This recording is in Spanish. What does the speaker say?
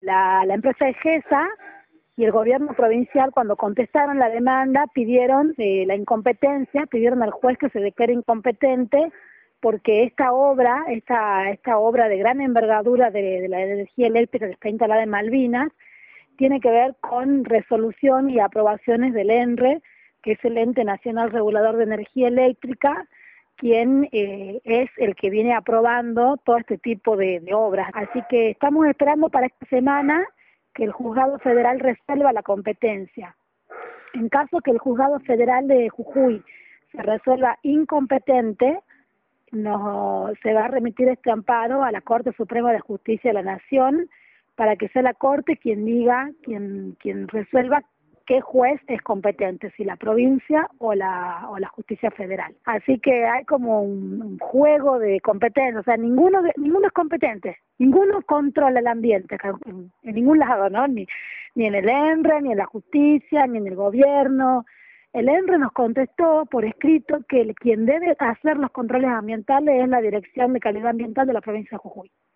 La empresa EGESA y el gobierno provincial, cuando contestaron la demanda, pidieron la incompetencia, pidieron al juez que se declare incompetente, porque esta obra de gran envergadura de la energía eléctrica que está instalada en Malvinas, tiene que ver con resolución y aprobaciones del ENRE, que es el Ente Nacional Regulador de Energía Eléctrica, quien es el que viene aprobando todo este tipo de obras. Así que estamos esperando para esta semana que el Juzgado Federal resuelva la competencia. En caso que el Juzgado Federal de Jujuy se resuelva incompetente, se va a remitir este amparo a la Corte Suprema de Justicia de la Nación para que sea la Corte quien diga, quien resuelva qué juez es competente, si la provincia o la justicia federal. Así que hay como un juego de competencia, o sea, ninguno es competente, ninguno controla el ambiente en ningún lado, ¿no? Ni en el ENRE, ni en la justicia, ni en el gobierno. El ENRE nos contestó por escrito que quien debe hacer los controles ambientales es la Dirección de Calidad Ambiental de la provincia de Jujuy.